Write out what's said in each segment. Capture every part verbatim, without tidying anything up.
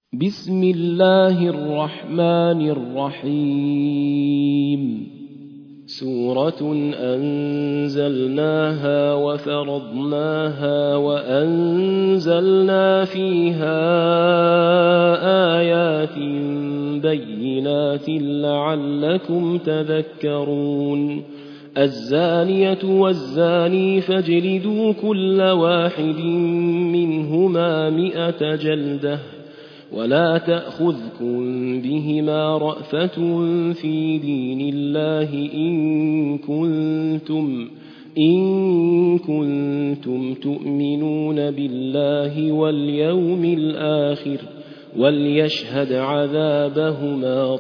بسم الله الرحمن الرحيم سورة أنزلناها وفرضناها وأنزلنا فيها آيات بينات لعلكم تذكرون الزانية والزاني فاجلدوا كل واحد منهما مئة جلدة ولا تأخذكم بهما رأفة في دين الله إن كنتم, إن كنتم تؤمنون بالله واليوم الآخر وليشهد عذابهما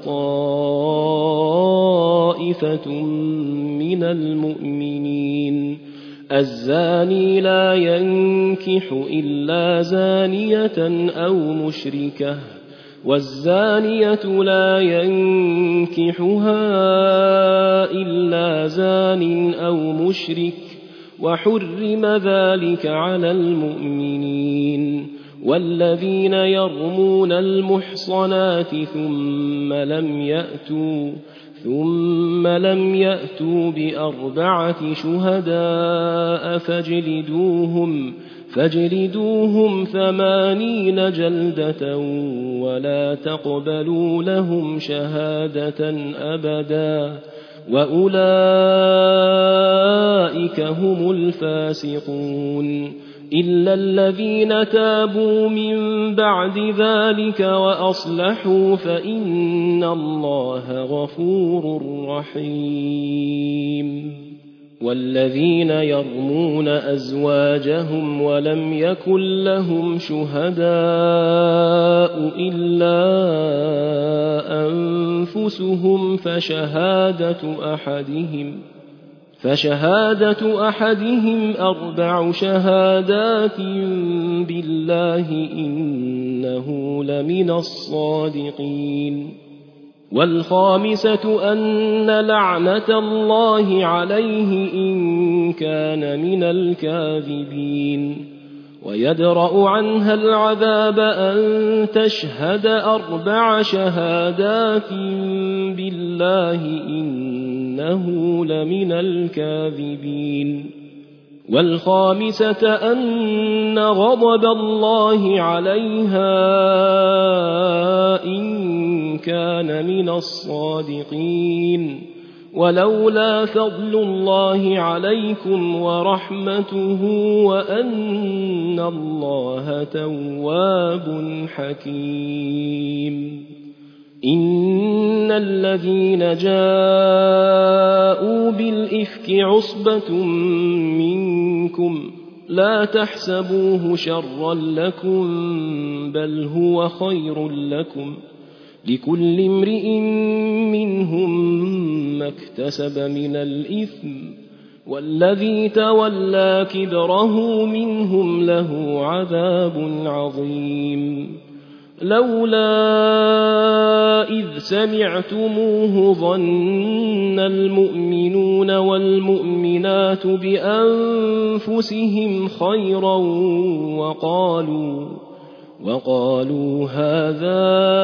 طائفة من المؤمنين الزاني لا ينكح إلا زانية أو مشركة والزانية لا ينكحها إلا زان أو مشرك وحرم ذلك على المؤمنين والذين يرمون المحصنات ثم لم يأتوا ثم لم يأتوا بأربعة شهداء فاجلدوهم, فاجلدوهم ثمانين جلدة ولا تقبلوا لهم شهادة أبدا وأولئك هم الفاسقون إلا الذين تابوا من بعد ذلك وأصلحوا فإن الله غفور رحيم والذين يرمون أزواجهم ولم يكن لهم شهداء إلا أنفسهم فشهادة أحدهم فشهادة أحدهم أربع شهادات بالله إنه لمن الصادقين والخامسة أن لعنة الله عليه إن كان من الكاذبين ويدرأ عنها العذاب أن تشهد أربع شهادات بالله إنه لمن الكاذبين والخامسة أن غضب الله عليها إن كان من الصادقين ولولا فضل الله عليكم ورحمته وأن الله تواب حكيم إن الذين جاءوا بالإفك عصبة منكم لا تحسبوه شرا لكم بل هو خير لكم لكل امرئ منهم ما اكتسب من الإثم والذي تولى كبره منهم له عذاب عظيم لولا إذ سمعتموه ظن المؤمنون والمؤمنات بأنفسهم خيرا وقالوا وقالوا هذا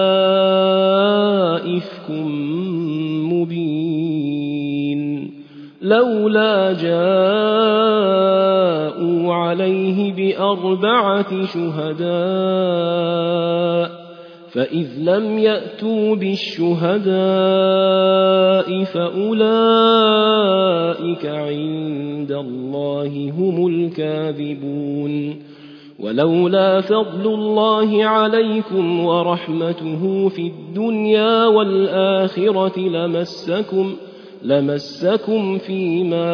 إفك مبين لولا جاءوا عليه بأربعة شهداء فإذ لم يأتوا بالشهداء فأولئك عند الله هم الكاذبون ولولا فضل الله عليكم ورحمته في الدنيا والآخرة لمسكم لمسكم فيما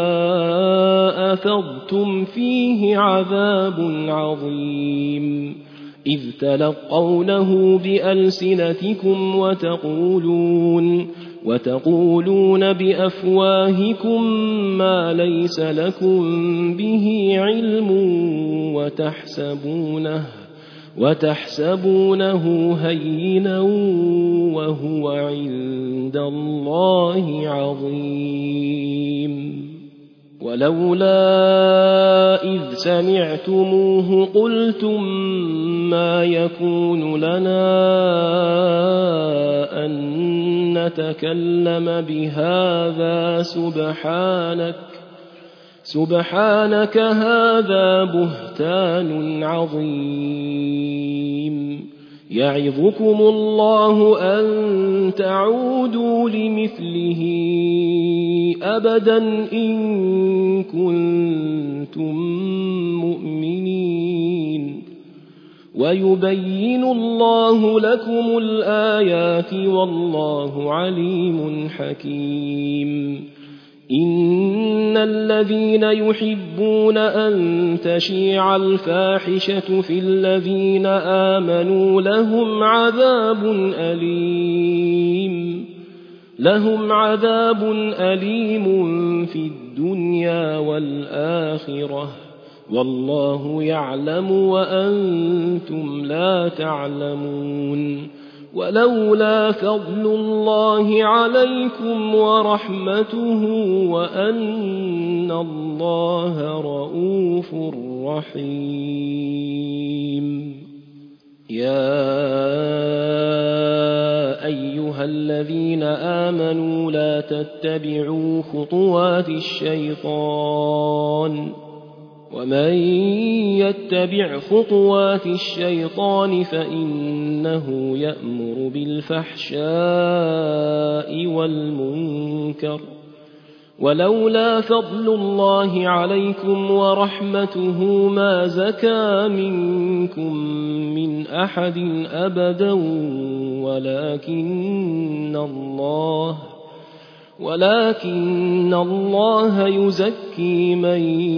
أفضتم فيه عذاب عظيم إذ تلقونه بألسنتكم وتقولون وتقولون بأفواهكم ما ليس لكم به علم وتحسبونه وتحسبونه هينا وهو عند الله عظيم ولولا إذ سمعتموه قلتم ما يكون لنا أن نتكلم بهذا سبحانك سبحانك هذا بهتان عظيم يعظكم الله أن تعودوا لمثله أبدا إن كنتم مؤمنين ويبين الله لكم الآيات والله عليم حكيم إن الذين يحبون أن تشيع الفاحشة في الذين آمنوا لهم عذاب أليم لهم عذاب أليم في الدنيا والآخرة والله يعلم وأنتم لا تعلمون ولولا فضل الله عليكم ورحمته وأن الله رءوف رحيم يا أيها الذين آمنوا لا تتبعوا خطوات الشيطان ومن يتبع خطوات الشيطان فإنه يأمر بالفحشاء والمنكر ولولا فضل الله عليكم ورحمته ما زكى منكم من أحد أبدا ولكن الله ولكن الله يزكي من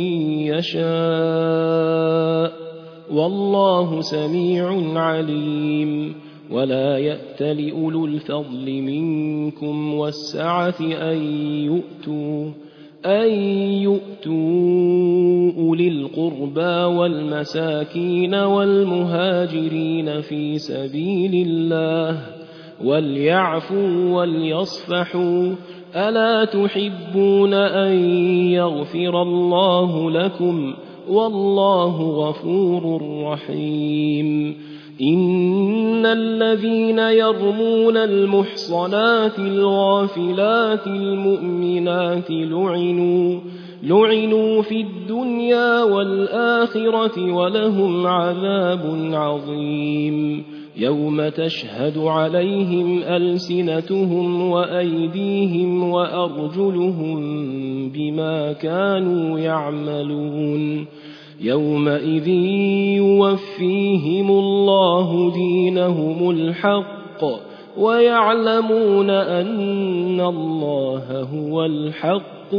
يشاء والله سميع عليم ولا يأتل أولو الفضل منكم والسعة أن يؤتوا أن يؤتوا أولي القربى والمساكين والمهاجرين في سبيل الله وليعفوا وليصفحوا ألا تحبون أن يغفر الله لكم والله غفور رحيم إن الذين يرمون المحصنات الغافلات المؤمنات لعنوا لعنوا في الدنيا والآخرة ولهم عذاب عظيم يوم تشهد عليهم ألسنتهم وأيديهم وأرجلهم بما كانوا يعملون يومئذ يوفيهم الله دينهم الحق ويعلمون أن الله هو الحق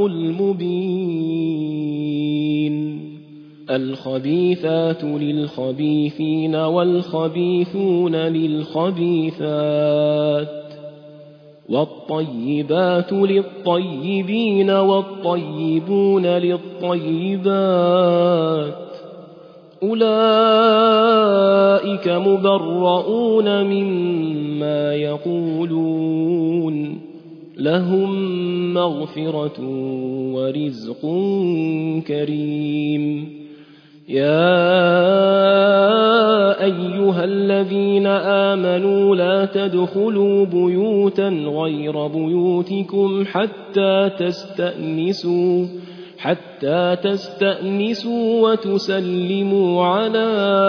المبين الخبيثات للخبيثين والخبيثون للخبيثات والطيبات للطيبين والطيبون للطيبات أولئك مبرؤون مما يقولون لهم مغفرة ورزق كريم يا أيها الذين آمنوا لا تدخلوا بيوتا غير بيوتكم حتى تستأنسوا حتى تستأنسوا وتسلموا على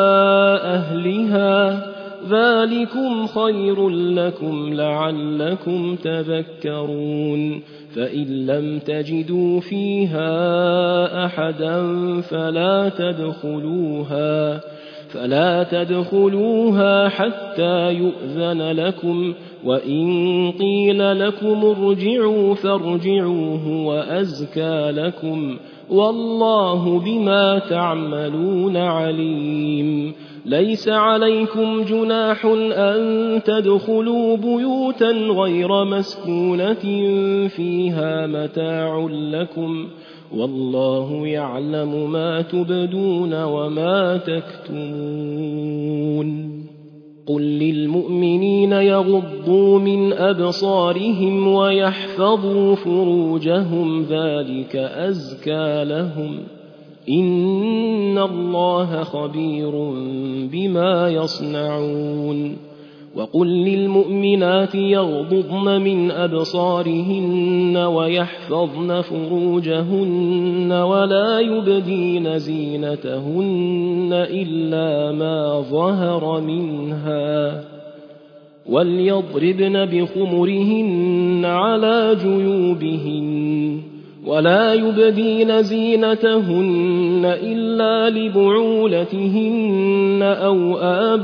أهلها ذلكم خير لكم لعلكم تذكرون فإن لم تجدوا فيها أحدا فلا تدخلوها فلا تدخلوها حتى يؤذن لكم وإن قيل لكم ارجعوا فارجعوا هو أزكى لكم والله بما تعملون عليم ليس عليكم جناح أن تدخلوا بيوتا غير مسكونة فيها متاع لكم والله يعلم ما تبدون وما تكتمون قل للمؤمنين للمؤمنين يغضوا من أبصارهم ويحفظوا فروجهم ذلك أزكى لهم إن الله خبير بما يصنعون وقل للمؤمنات يغضضن من أبصارهن ويحفظن فروجهن ولا يبدين زينتهن إلا ما ظهر منها وليضربن بخمرهن على جيوبهن ولا يبدين زينتهن إلا لبعولتهن أو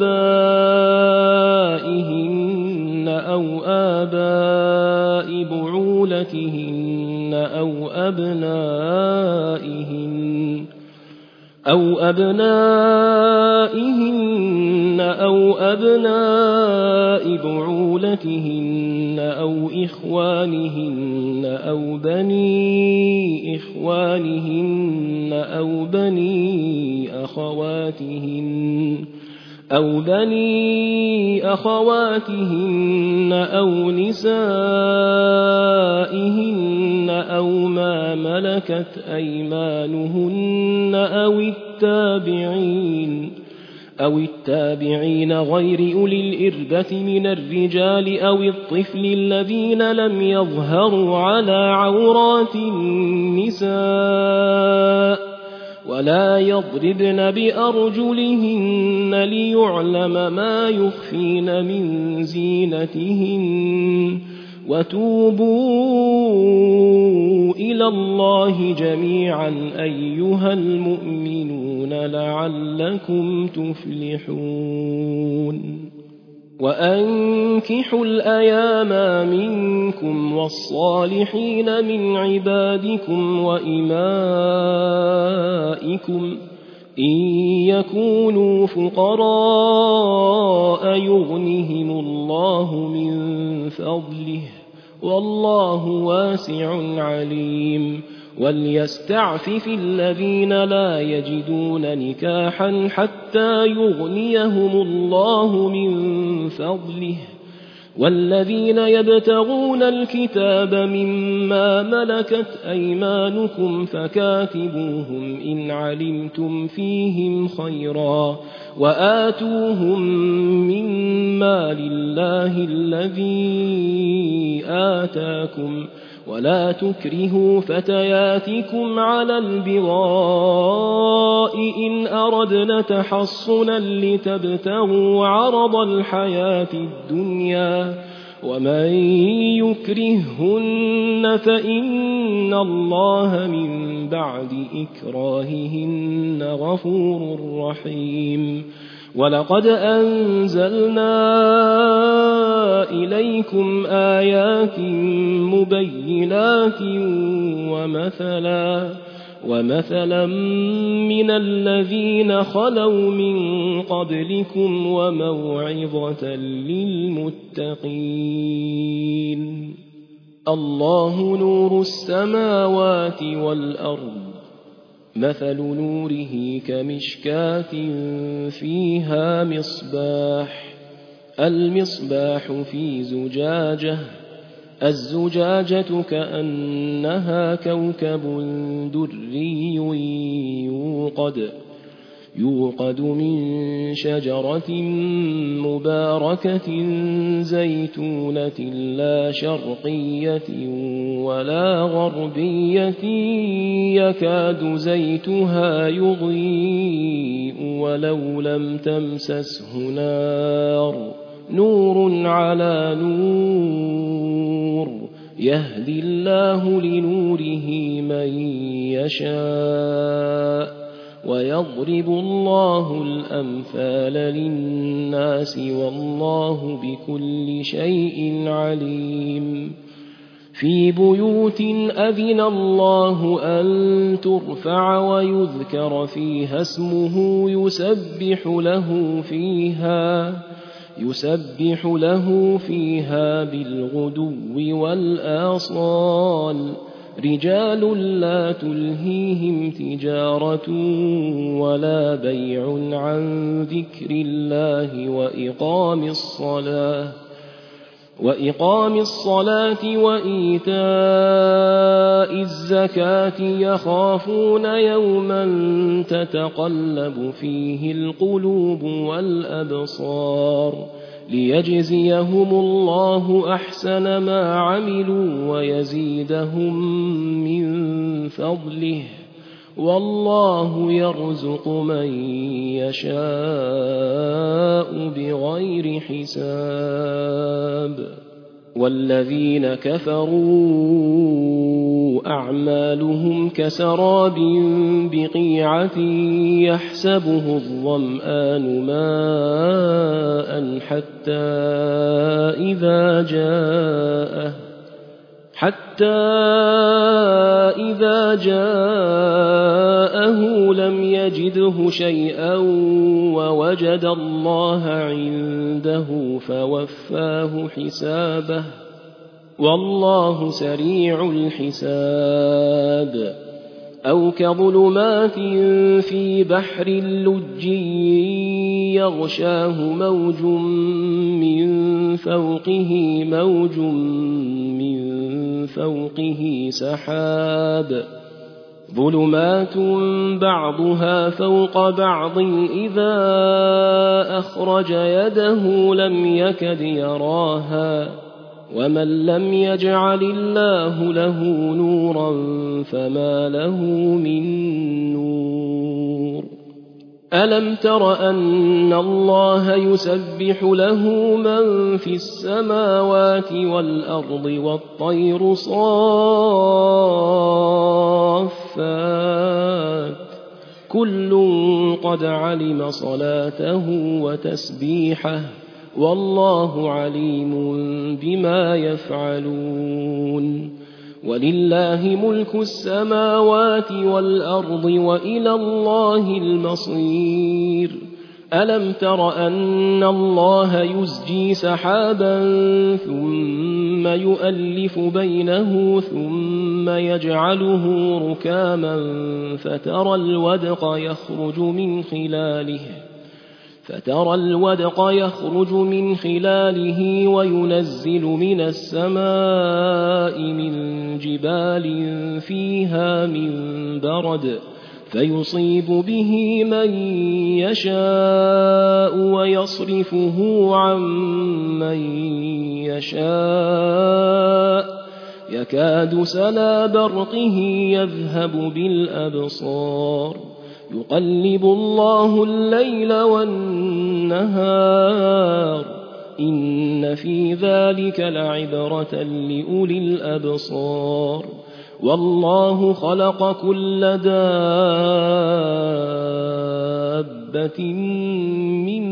آبائهن أو آباء بعولتهن أو أبنائهن أو أبنائهن أو أبناء بعولتهن أو إخوانهن أو بني إخوانهن أو بني أخواتهن أو بني أخواتهن أو نسائهن أو ما ملكت أيمانهن أو التابعين أو التابعين غير أولي الإربة من الرجال أو الطفل الذين لم يظهروا على عورات النساء ولا يضربن بأرجلهن ليعلم ما يخفين من زينتهن وتوبوا إلى الله جميعا أيها المؤمنون لعلكم تفلحون وأنكحوا الأيام منكم والصالحين من عبادكم وإمائكم إن يكونوا فقراء يغنهم الله من فضله والله واسع عليم وليستعفف الذين لا يجدون نكاحا حتى يغنيهم الله من فضله والذين يبتغون الكتاب مما ملكت أيمانكم فكاتبوهم إن علمتم فيهم خيرا وآتوهم مما لله الذي آتاكم ولا تكرهوا فتياتكم على البغاء إن أردنا تحصنا لتبتغوا عرض الحياة الدنيا ومن يكرههن فإن الله من بعد إكراههن غفور رحيم ولقد أنزلنا إليكم آيات مبينات ومثلا ومثلا من الذين خلوا من قبلكم وموعظة للمتقين الله نور السماوات والأرض مثل نوره كمشكاة فيها مصباح المصباح في زجاجة الزجاجة كأنها كوكب دري يوقد يوقد من شجرة مباركة زيتونة لا شرقية ولا غربية يكاد زيتها يضيء ولو لم تمسسه نار نور على نور يهدي الله لنوره من يشاء ويضرب الله الأمثال للناس والله بكل شيء عليم في بيوت أذن الله أن ترفع ويذكر فيها اسمه يسبح له فيها يسبح له فيها بالغدو والآصال رجال لا تلهيهم تجارة ولا بيع عن ذكر الله وإقام الصلاة وإقام الصلاة وإيتاء الزكاة يخافون يوما تتقلب فيه القلوب والأبصار ليجزيهم الله أحسن ما عملوا ويزيدهم من فضله والله يرزق من يشاء بغير حساب. والذين كفروا أعمالهم كسراب بقيعة يحسبه الظمآن ماء حتى إذا جاءه حتى إذا جاءه لم يجده شيئا ووجد الله عنده فوفاه حسابه والله سريع الحساب. أو كظلمات في بحر لجي يغشاه موج من فوقه موج من فوقه سحاب ظلمات بعضها فوق بعض إذا أخرج يده لم يكد يراها ومن لم يجعل الله له نورا فما له من نور. ألم تر أن الله يسبح له من في السماوات والأرض والطير صافات كل قد علم صلاته وتسبيحه والله عليم بما يفعلون. ولله ملك السماوات والأرض وإلى الله المصير. ألم تر أن الله يزجي سحابا ثم يؤلف بينه ثم يجعله ركاما فترى الودق يخرج من خلاله فترى الودق يخرج من خلاله وينزل من السماء من جبال فيها من برد فيصيب به من يشاء ويصرفه عن من يشاء يكاد سنا برقه يذهب بالأبصار يقلب الله الليل والنهار إن في ذلك لعبرة لأولي الأبصار. والله خلق كل دابة من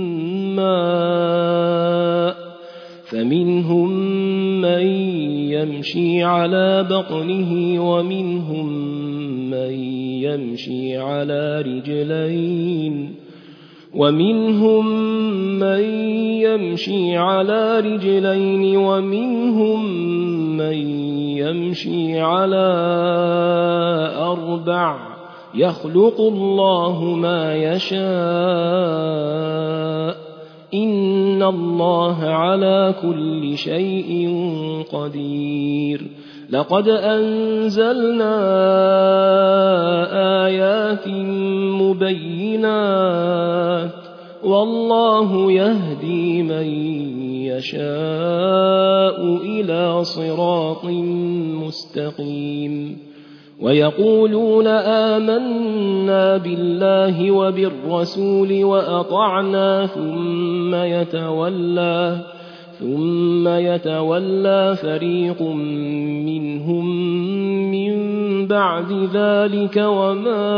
ماء فمنهم من يمشي على بطنه ومنهم من يمشي على رجلين ومنهم من يمشي على رجلين ومنهم من يمشي على أربع يخلق الله ما يشاء إن الله على كل شيء قدير. لقد أنزلنا آيات مبينات والله يهدي من يشاء إلى صراط مستقيم. ويقولون آمنا بالله وبالرسول وأطعنا ثم يتولى ثم يتولى فريق منهم من بعد ذلك وما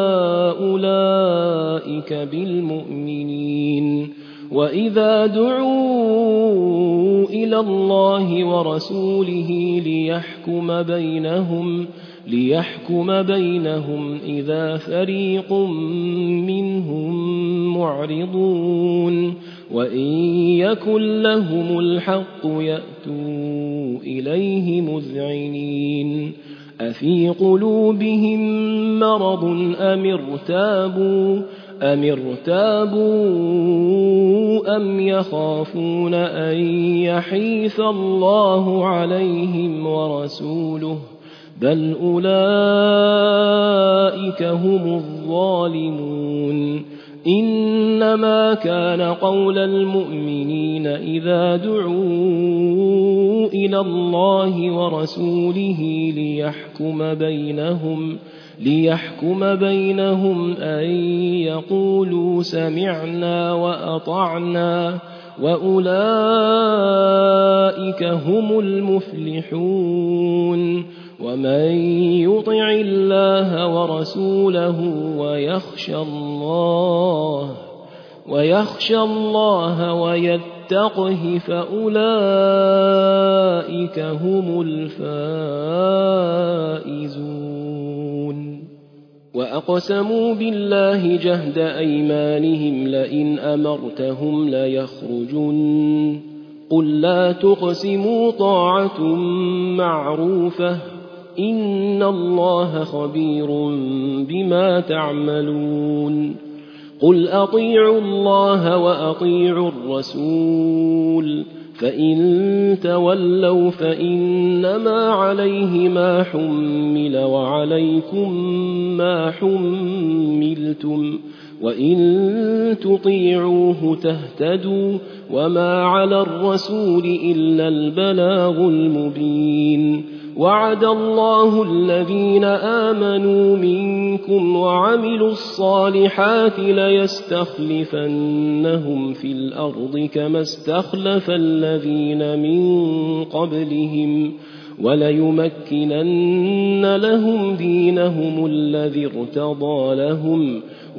أولئك بالمؤمنين. وإذا دعوا إلى الله ورسوله ليحكم بينهم ليحكم بينهم إذا فريق منهم معرضون وإن يكن لهم الحق يأتوا إليه مذعنين. أفي قلوبهم مرض أم ارتابوا أم ارتابوا أم يخافون أن يحيف الله عليهم ورسوله بل أولئك هم الظالمون إنما كان قول المؤمنين إذا دعوا إلى الله ورسوله ليحكم بينهم ليحكم بينهم أن يقولوا سمعنا وأطعنا وأولئك هم المفلحون ومن يطع الله ورسوله ويخشى الله ويخشى الله ويتقه فأولئك هم الفائزون وأقسموا بالله جهد أيمانهم لئن أمرتهم ليخرجن قل لا تقسموا طاعة معروفة إن الله خبير بما تعملون قل أطيعوا الله وأطيعوا الرسول فإن تولوا فإنما عليه ما حمل وعليكم ما حملتم وإن تطيعوه تهتدوا وما على الرسول إلا البلاغ المبين وعد الله الذين آمنوا منكم وعملوا الصالحات ليستخلفنهم في الأرض كما استخلف الذين من قبلهم وليمكنن لهم دينهم الذي ارتضى لهم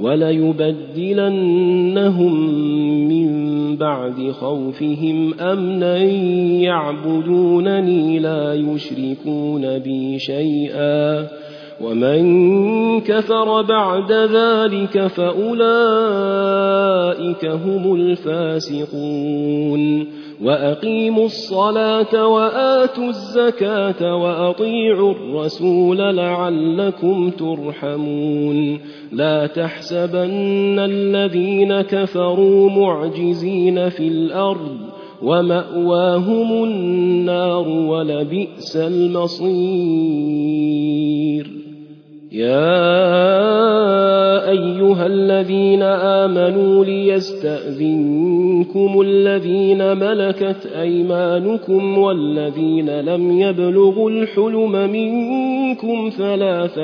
وليبدلنهم من بعد خوفهم أمنا يعبدونني لا يشركون بي شيئا ومن كفر بعد ذلك فأولئك هم الفاسقون وأقيموا الصلاة وآتوا الزكاة وأطيعوا الرسول لعلكم ترحمون لا تحسبن الذين كفروا معجزين في الأرض ومأواهم النار ولبئس المصير يا أيها الذين آمنوا ليستأذنكم الذين ملكت أيمانكم والذين لم يبلغوا الحلم منكم ثلاث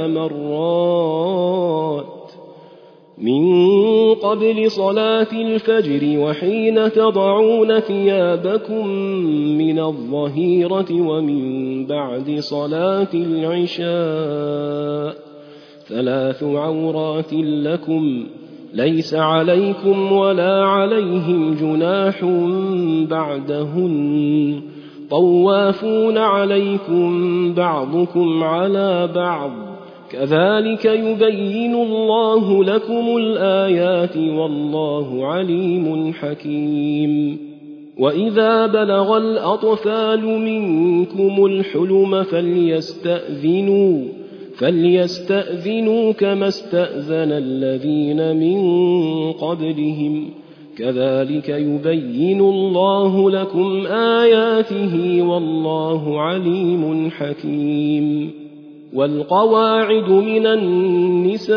مرات من قبل صلاة الفجر وحين تضعون ثيابكم من الظهيرة ومن بعد صلاة العشاء ثلاث عورات لكم ليس عليكم ولا عليهم جناح بعدهن طوافون عليكم بعضكم على بعض كذلك يبين الله لكم الآيات والله عليم حكيم وإذا بلغ الأطفال منكم الحلم فليستأذنوا فليستأذنوا كما استأذن الذين من قبلهم كذلك يبين الله لكم آياته والله عليم حكيم والقواعد من النساء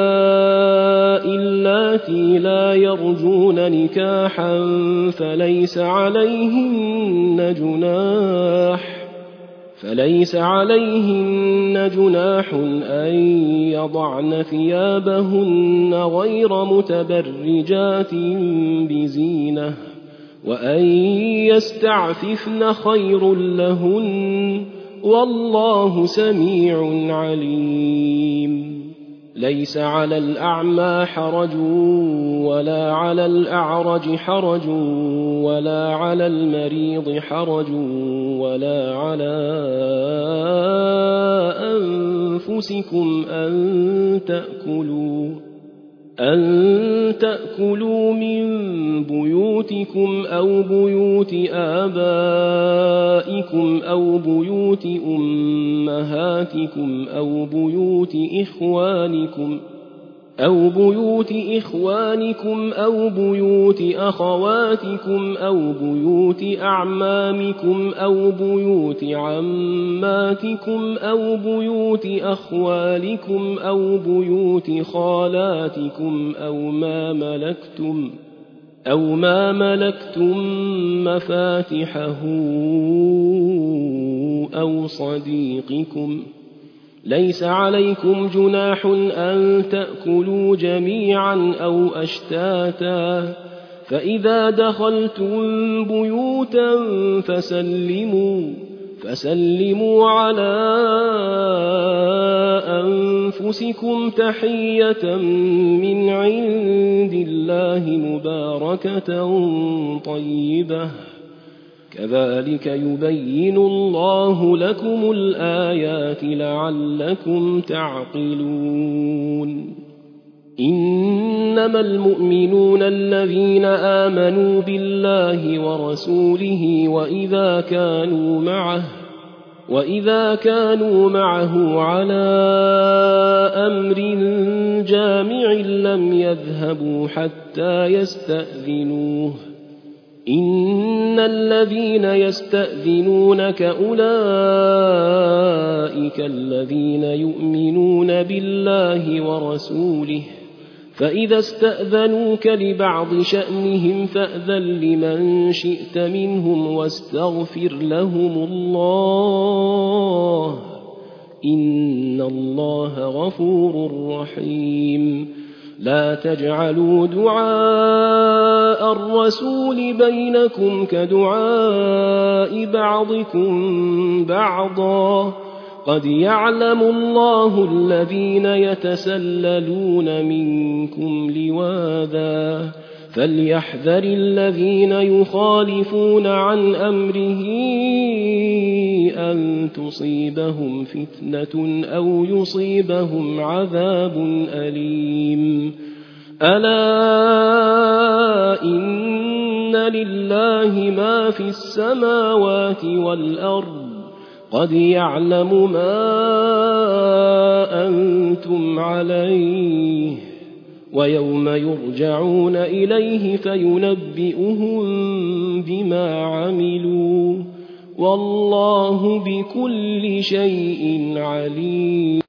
اللاتي لا يرجون نكاحا فليس عليهن جناح فليس عليهن جناح أن يضعن ثيابهن غير متبرجات بزينة وأن يستعففن خير لهن والله سميع عليم ليس على الأعمى حرج ولا على الأعرج حرج ولا على المريض حرج ولا على أنفسكم أن تأكلوا أن تأكلوا من بيوتكم أو بيوت آبائكم أو بيوت أمهاتكم أو بيوت إخوانكم أو بيوت إخوانكم أو بيوت أخواتكم أو بيوت أعمامكم أو بيوت عماتكم أو بيوت أخوالكم أو بيوت خالاتكم أو ما ملكتم أو ما ملكتم مفاتحه أو صديقكم. ليس عليكم جناح أن تأكلوا جميعا أو أشتاتا، فإذا دخلتم بيوتا فسلموا, فسلموا على أنفسكم تحية من عند الله مباركة طيبة، كذلك يبين الله لكم الآيات لعلكم تعقلون. إنما المؤمنون الذين آمنوا بالله ورسوله وإذا كانوا معه وإذا كانوا معه على أمر جامع لم يذهبوا حتى يستأذنوه. إن الذين يستأذنونك أولئك الذين يؤمنون بالله ورسوله، فإذا استأذنوك لبعض شأنهم فأذن لمن شئت منهم واستغفر لهم الله، إن الله غفور رحيم. لا تجعلوا دعاء الرسول بينكم كدعاء بعضكم بعضا، قد يعلم الله الذين يتسللون منكم لواذا، فليحذر الذين يخالفون عن أمره أن تصيبهم فتنة أو يصيبهم عذاب أليم. ألا إن لله ما في السماوات والأرض، قد يعلم ما أنتم عليه، ويوم يرجعون إليه فينبئهم بما عملوا، والله بكل شيء عليم.